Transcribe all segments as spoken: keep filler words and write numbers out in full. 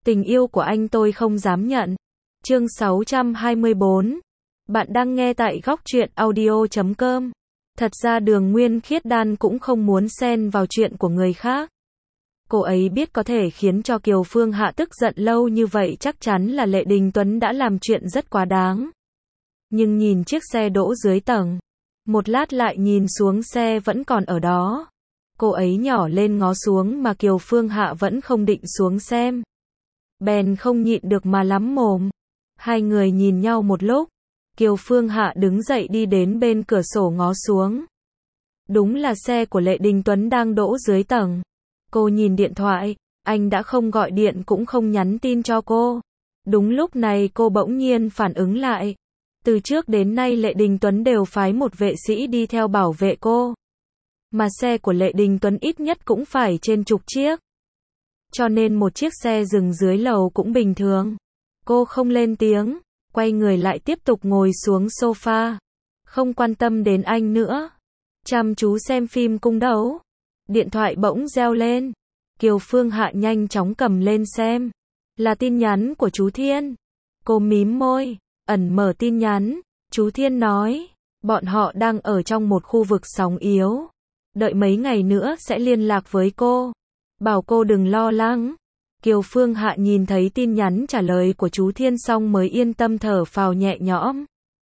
Tình yêu của anh tôi không dám nhận. Chương sáu trăm hai mươi bốn. Bạn đang nghe tại góc truyện audio chấm com. Thật ra Đường Nguyên Khiết Đan cũng không muốn xen vào chuyện của người khác. Cô ấy biết có thể khiến cho Kiều Phương Hạ tức giận lâu như vậy chắc chắn là Lệ Đình Tuấn đã làm chuyện rất quá đáng. Nhưng nhìn chiếc xe đỗ dưới tầng, một lát lại nhìn xuống xe vẫn còn ở đó. Cô ấy nhỏ lên ngó xuống mà Kiều Phương Hạ vẫn không định xuống xem. Bèn không nhịn được mà lắm mồm. Hai người nhìn nhau một lúc. Kiều Phương Hạ đứng dậy đi đến bên cửa sổ ngó xuống. Đúng là xe của Lệ Đình Tuấn đang đỗ dưới tầng. Cô nhìn điện thoại, anh đã không gọi điện cũng không nhắn tin cho cô. Đúng lúc này cô bỗng nhiên phản ứng lại. Từ trước đến nay Lệ Đình Tuấn đều phái một vệ sĩ đi theo bảo vệ cô. Mà xe của Lệ Đình Tuấn ít nhất cũng phải trên chục chiếc. Cho nên một chiếc xe dừng dưới lầu cũng bình thường. Cô không lên tiếng, quay người lại tiếp tục ngồi xuống sofa. Không quan tâm đến anh nữa. Chăm chú xem phim cung đấu. Điện thoại bỗng reo lên. Kiều Phương Hạ nhanh chóng cầm lên xem. Là tin nhắn của chú Thiên. Cô mím môi, ẩn mở tin nhắn. Chú Thiên nói, bọn họ đang ở trong một khu vực sóng yếu. Đợi mấy ngày nữa sẽ liên lạc với cô. Bảo cô đừng lo lắng. Kiều Phương Hạ nhìn thấy tin nhắn trả lời của chú Thiên xong mới yên tâm thở phào nhẹ nhõm.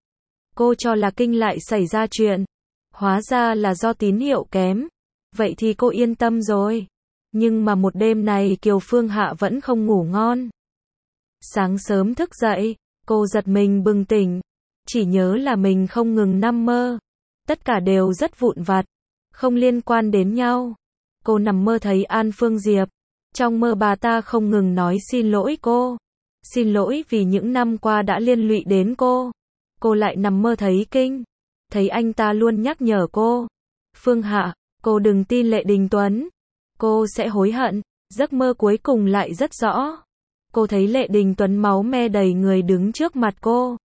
Cô cho là Kinh lại xảy ra chuyện. Hóa ra là do tín hiệu kém. Vậy thì cô yên tâm rồi. Nhưng mà một đêm này Kiều Phương Hạ vẫn không ngủ ngon. Sáng sớm thức dậy, cô giật mình bừng tỉnh. Chỉ nhớ là mình không ngừng nằm mơ. Tất cả đều rất vụn vặt, không liên quan đến nhau. Cô nằm mơ thấy An Phương Diệp. Trong mơ bà ta không ngừng nói xin lỗi cô. Xin lỗi vì những năm qua đã liên lụy đến cô. Cô lại nằm mơ thấy Kinh. Thấy anh ta luôn nhắc nhở cô. Phương Hạ, cô đừng tin Lệ Đình Tuấn. Cô sẽ hối hận. Giấc mơ cuối cùng lại rất rõ. Cô thấy Lệ Đình Tuấn máu me đầy người đứng trước mặt cô.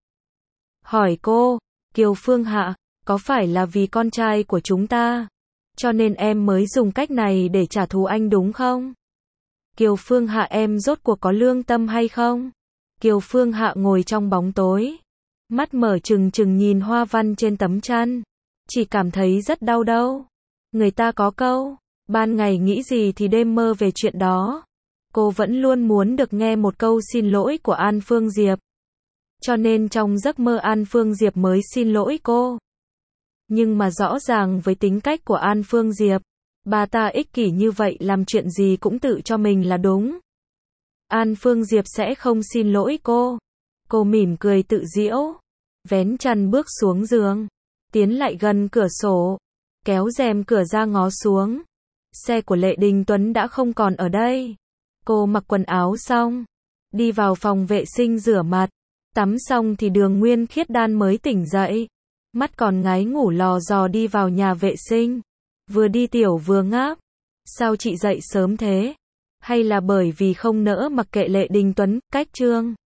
Hỏi cô, Kiều Phương Hạ, có phải là vì con trai của chúng ta, cho nên em mới dùng cách này để trả thù anh đúng không? Kiều Phương Hạ, em rốt cuộc có lương tâm hay không? Kiều Phương Hạ ngồi trong bóng tối, mắt mở trừng trừng nhìn hoa văn trên tấm chăn, chỉ cảm thấy rất đau đâu. Người ta có câu, ban ngày nghĩ gì thì đêm mơ về chuyện đó. Cô vẫn luôn muốn được nghe một câu xin lỗi của An Phương Diệp. Cho nên trong giấc mơ An Phương Diệp mới xin lỗi cô. Nhưng mà rõ ràng với tính cách của An Phương Diệp, bà ta ích kỷ như vậy làm chuyện gì cũng tự cho mình là đúng. An Phương Diệp sẽ không xin lỗi cô. Cô mỉm cười tự giễu, vén chăn bước xuống giường, tiến lại gần cửa sổ, kéo rèm cửa ra ngó xuống. Xe của Lệ Đình Tuấn đã không còn ở đây. Cô mặc quần áo xong, đi vào phòng vệ sinh rửa mặt, tắm xong thì Đường Nguyên Khiết Đan mới tỉnh dậy. Mắt còn ngáy ngủ lò dò đi vào nhà vệ sinh. Vừa đi tiểu vừa ngáp. Sao chị dậy sớm thế? Hay là bởi vì không nỡ mặc kệ Lệ Đình Tuấn, cách trương?